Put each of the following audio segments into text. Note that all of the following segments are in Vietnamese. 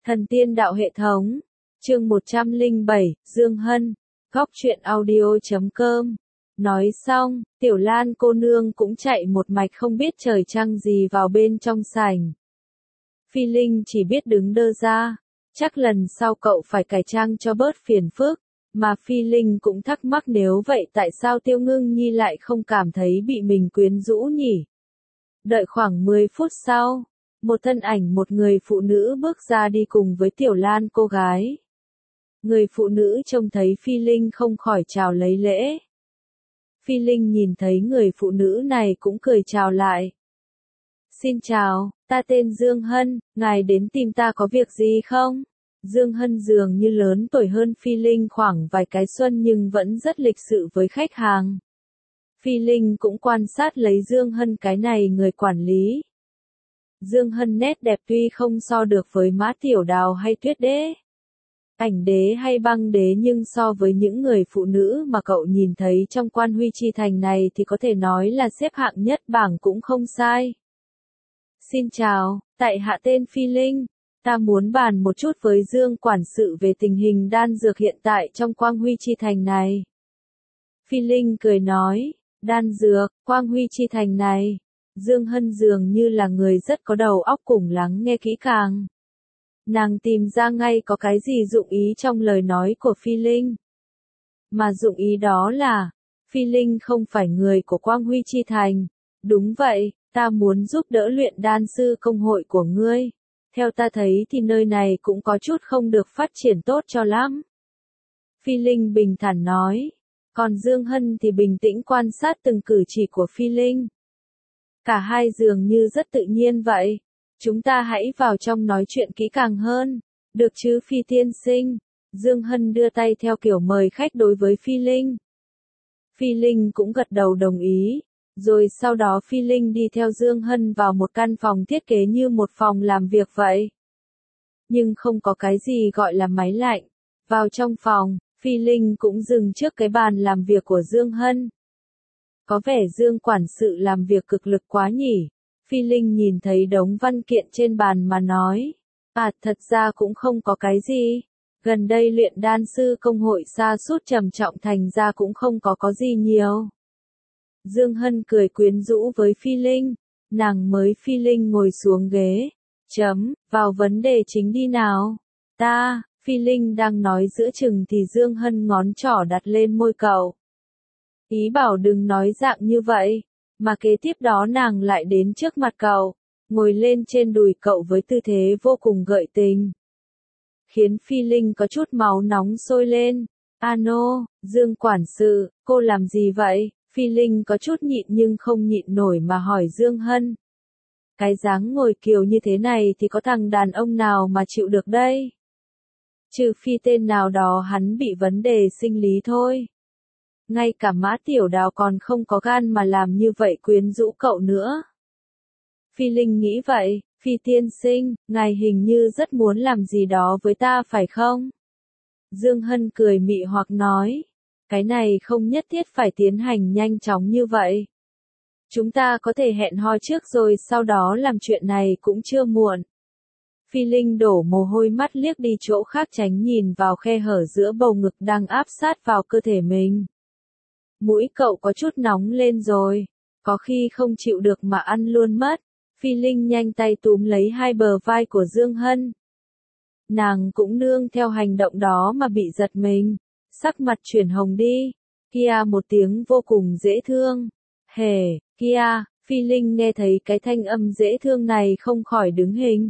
Thần tiên đạo hệ thống. Chương 107, Dương Hân. Góc truyện audio.com. Nói xong, Tiểu Lan cô nương cũng chạy một mạch không biết trời trăng gì vào bên trong sảnh. Phi Linh chỉ biết đứng đơ ra. Chắc lần sau cậu phải cải trang cho bớt phiền phức. Mà Phi Linh cũng thắc mắc nếu vậy tại sao Tiêu Ngưng Nhi lại không cảm thấy bị mình quyến rũ nhỉ? Đợi khoảng 10 phút sau, một thân ảnh một người phụ nữ bước ra đi cùng với Tiểu Lan cô gái. Người phụ nữ trông thấy Phi Linh không khỏi chào lấy lễ. Phi Linh nhìn thấy người phụ nữ này cũng cười chào lại. Xin chào, ta tên Dương Hân, ngài đến tìm ta có việc gì không? Dương Hân dường như lớn tuổi hơn Phi Linh khoảng vài cái xuân nhưng vẫn rất lịch sự với khách hàng. Phi Linh cũng quan sát lấy Dương Hân cái này người quản lý. Dương Hân nét đẹp tuy không so được với Mã Tiểu Đào hay Tuyết Đế, Ảnh Đế hay Băng Đế nhưng so với những người phụ nữ mà cậu nhìn thấy trong Quan Huy Chi Thành này thì có thể nói là xếp hạng nhất bảng cũng không sai. Xin chào, tại hạ tên Phi Linh. Ta muốn bàn một chút với Dương quản sự về tình hình đan dược hiện tại trong Quang Huy Chi Thành này. Phi Linh cười nói, đan dược, Quang Huy Chi Thành này. Dương Hân dường như là người rất có đầu óc cùng lắng nghe kỹ càng. Nàng tìm ra ngay có cái gì dụng ý trong lời nói của Phi Linh. Mà dụng ý đó là, Phi Linh không phải người của Quang Huy Chi Thành. Đúng vậy, ta muốn giúp đỡ luyện đan sư công hội của ngươi. Theo ta thấy thì nơi này cũng có chút không được phát triển tốt cho lắm. Phi Linh bình thản nói. Còn Dương Hân thì bình tĩnh quan sát từng cử chỉ của Phi Linh. Cả hai dường như rất tự nhiên vậy. Chúng ta hãy vào trong nói chuyện kỹ càng hơn. Được chứ Phi tiên sinh? Dương Hân đưa tay theo kiểu mời khách đối với Phi Linh. Phi Linh cũng gật đầu đồng ý. Rồi sau đó Phi Linh đi theo Dương Hân vào một căn phòng thiết kế như một phòng làm việc vậy. Nhưng không có cái gì gọi là máy lạnh. Vào trong phòng, Phi Linh cũng dừng trước cái bàn làm việc của Dương Hân. Có vẻ Dương quản sự làm việc cực lực quá nhỉ. Phi Linh nhìn thấy đống văn kiện trên bàn mà nói. Thật ra cũng không có cái gì. Gần đây luyện đan sư công hội sa sút trầm trọng thành ra cũng không có gì nhiều. Dương Hân cười quyến rũ với Phi Linh. Nàng mới Phi Linh ngồi xuống ghế. Vào vấn đề chính đi nào. Phi Linh đang nói giữa chừng thì Dương Hân ngón trỏ đặt lên môi cậu. Ý bảo đừng nói dạng như vậy. Mà kế tiếp đó nàng lại đến trước mặt cậu. Ngồi lên trên đùi cậu với tư thế vô cùng gợi tình. Khiến Phi Linh có chút máu nóng sôi lên. Ano, Dương quản sự, cô làm gì vậy? Phi Linh có chút nhịn nhưng không nhịn nổi mà hỏi Dương Hân. Cái dáng ngồi kiều như thế này thì có thằng đàn ông nào mà chịu được đây? Trừ phi tên nào đó hắn bị vấn đề sinh lý thôi. Ngay cả Mã Tiểu Đào còn không có gan mà làm như vậy quyến rũ cậu nữa. Phi Linh nghĩ vậy, Phi tiên sinh, ngài hình như rất muốn làm gì đó với ta phải không? Dương Hân cười mị hoặc nói. Cái này không nhất thiết phải tiến hành nhanh chóng như vậy. Chúng ta có thể hẹn hò trước rồi sau đó làm chuyện này cũng chưa muộn. Phi Linh đổ mồ hôi mắt liếc đi chỗ khác tránh nhìn vào khe hở giữa bầu ngực đang áp sát vào cơ thể mình. Mũi cậu có chút nóng lên rồi. Có khi không chịu được mà ăn luôn mất. Phi Linh nhanh tay túm lấy hai bờ vai của Dương Hân. Nàng cũng nương theo hành động đó mà bị giật mình. Sắc mặt chuyển hồng đi. Kia một tiếng vô cùng dễ thương. Hề, kia, Phi Linh nghe thấy cái thanh âm dễ thương này không khỏi đứng hình.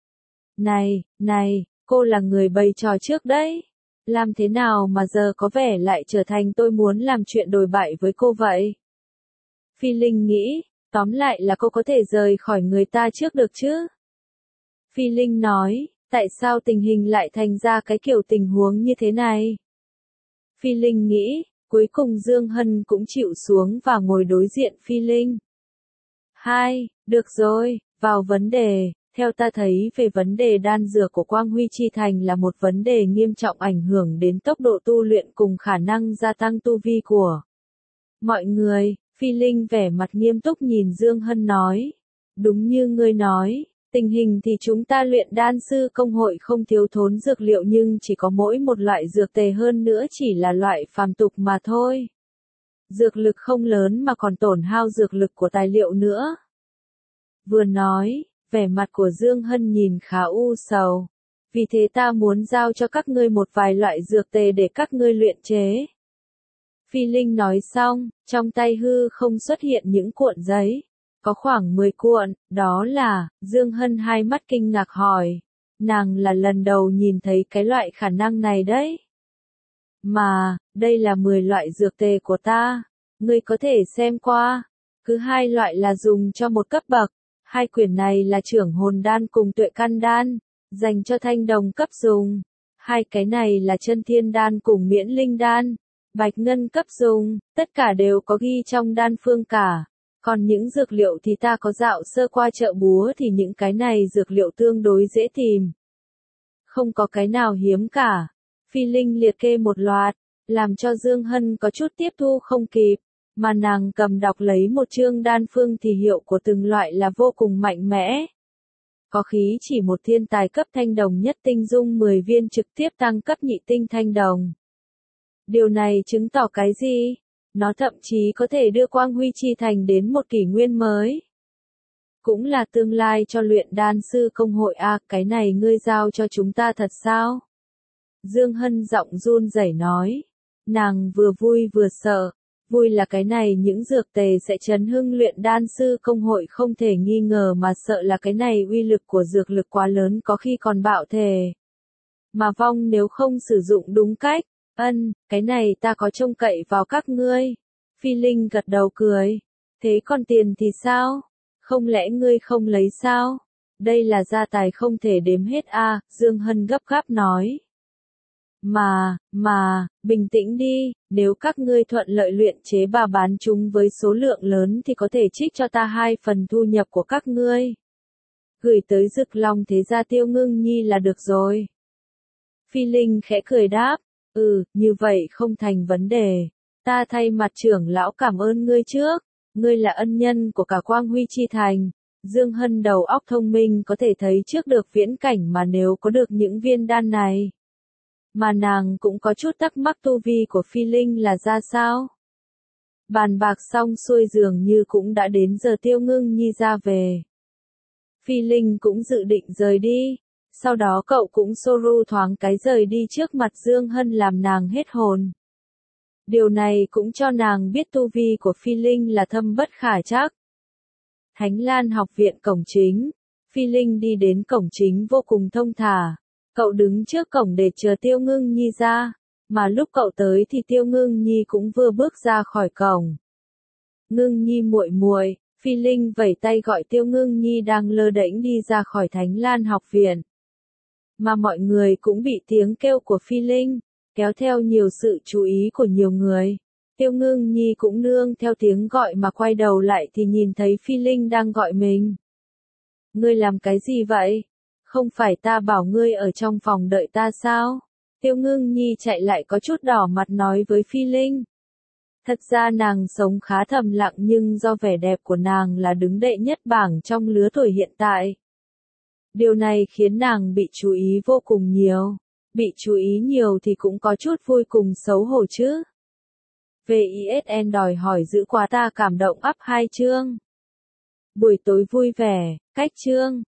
Này, cô là người bày trò trước đấy. Làm thế nào mà giờ có vẻ lại trở thành tôi muốn làm chuyện đồi bại với cô vậy? Phi Linh nghĩ, tóm lại là cô có thể rời khỏi người ta trước được chứ? Phi Linh nói, tại sao tình hình lại thành ra cái kiểu tình huống như thế này? Phi Linh nghĩ, cuối cùng Dương Hân cũng chịu xuống và ngồi đối diện Phi Linh. Được rồi, vào vấn đề. Theo ta thấy về vấn đề đan dược của Quang Huy Chi Thành là một vấn đề nghiêm trọng ảnh hưởng đến tốc độ tu luyện cùng khả năng gia tăng tu vi của mọi người. Phi Linh vẻ mặt nghiêm túc nhìn Dương Hân nói. Đúng như ngươi nói, Tình hình thì chúng ta luyện đan sư công hội không thiếu thốn dược liệu nhưng chỉ có mỗi một loại dược tề, hơn nữa chỉ là loại phàm tục mà thôi. Dược lực không lớn mà còn tổn hao dược lực của tài liệu nữa. Vừa nói, vẻ mặt của Dương Hân nhìn khá u sầu. Vì thế ta muốn giao cho các ngươi một vài loại dược tề để các ngươi luyện chế. Phi Linh nói xong, trong tay hư không xuất hiện những cuộn giấy. Có khoảng 10 cuộn, đó là, Dương Hân hai mắt kinh ngạc hỏi. Nàng là lần đầu nhìn thấy cái loại khả năng này đấy. Mà, đây là 10 loại dược tề của ta. Ngươi có thể xem qua. Cứ 2 loại là dùng cho một cấp bậc. 2 quyển này là trưởng hồn đan cùng tuệ căn đan, dành cho thanh đồng cấp dùng. 2 cái này là chân thiên đan cùng miễn linh đan, bạch ngân cấp dùng, tất cả đều có ghi trong đan phương cả. Còn những dược liệu thì ta có dạo sơ qua chợ búa thì những cái này dược liệu tương đối dễ tìm. Không có cái nào hiếm cả. Phi Linh liệt kê một loạt, làm cho Dương Hân có chút tiếp thu không kịp. Mà nàng cầm đọc lấy một chương đan phương thì hiệu của từng loại là vô cùng mạnh mẽ. Có khí chỉ một thiên tài cấp thanh đồng nhất tinh dung 10 viên trực tiếp tăng cấp nhị tinh thanh đồng. Điều này chứng tỏ cái gì? Nó thậm chí có thể đưa Quang Huy Chi Thành đến một kỷ nguyên mới. Cũng là tương lai cho luyện đan sư công hội à, cái này ngươi giao cho chúng ta thật sao? Dương Hân giọng run rẩy nói. Nàng vừa vui vừa sợ. Vui là cái này những dược tề sẽ chấn hưng luyện đan sư công hội không thể nghi ngờ, mà sợ là cái này uy lực của dược lực quá lớn, có khi còn bạo thể. Mà vong nếu không sử dụng đúng cách. Cái này ta có trông cậy vào các ngươi. Phi Linh gật đầu cười. Thế còn tiền thì sao? Không lẽ ngươi không lấy sao? Đây là gia tài không thể đếm hết à, Dương Hân gấp gáp nói. Bình tĩnh đi, nếu các ngươi thuận lợi luyện chế bà bán chúng với số lượng lớn thì có thể trích cho ta 2 phần thu nhập của các ngươi. Gửi tới Dực Long thế gia Tiêu Ngưng Nhi là được rồi. Phi Linh khẽ cười đáp, như vậy không thành vấn đề. Ta thay mặt trưởng lão cảm ơn ngươi trước, ngươi là ân nhân của cả Quang Huy Chi Thành. Dương Hân đầu óc thông minh có thể thấy trước được viễn cảnh mà nếu có được những viên đan này. Mà nàng cũng có chút thắc mắc tu vi của Phi Linh là ra sao. Bàn bạc xong xuôi dường như cũng đã đến giờ Tiêu Ngưng Nhi ra về. Phi Linh cũng dự định rời đi. Sau đó cậu cũng Soru thoáng cái rời đi trước mặt Dương Hân làm nàng hết hồn. Điều này cũng cho nàng biết tu vi của Phi Linh là thâm bất khả trắc. Thánh Lan học viện cổng chính. Phi Linh đi đến cổng chính vô cùng thông thả. Cậu đứng trước cổng để chờ Tiêu Ngưng Nhi ra. Mà lúc cậu tới thì Tiêu Ngưng Nhi cũng vừa bước ra khỏi cổng. Ngưng Nhi muội muội, Phi Linh vẩy tay gọi Tiêu Ngưng Nhi đang lơ đễnh đi ra khỏi Thánh Lan học viện. Mà mọi người cũng bị tiếng kêu của Phi Linh kéo theo nhiều sự chú ý của nhiều người. Tiêu Ngưng Nhi cũng nương theo tiếng gọi mà quay đầu lại thì nhìn thấy Phi Linh đang gọi mình. Ngươi làm cái gì vậy? Không phải ta bảo ngươi ở trong phòng đợi ta sao? Tiêu Ngưng Nhi chạy lại có chút đỏ mặt nói với Phi Linh. Thật ra nàng sống khá thầm lặng nhưng do vẻ đẹp của nàng là đứng đệ nhất bảng trong lứa tuổi hiện tại. Điều này khiến nàng bị chú ý vô cùng nhiều. Bị chú ý nhiều thì cũng có chút vui cùng xấu hổ chứ. VISN đòi hỏi giữ quà ta cảm động up 2 chương. Buổi tối vui vẻ, cách chương.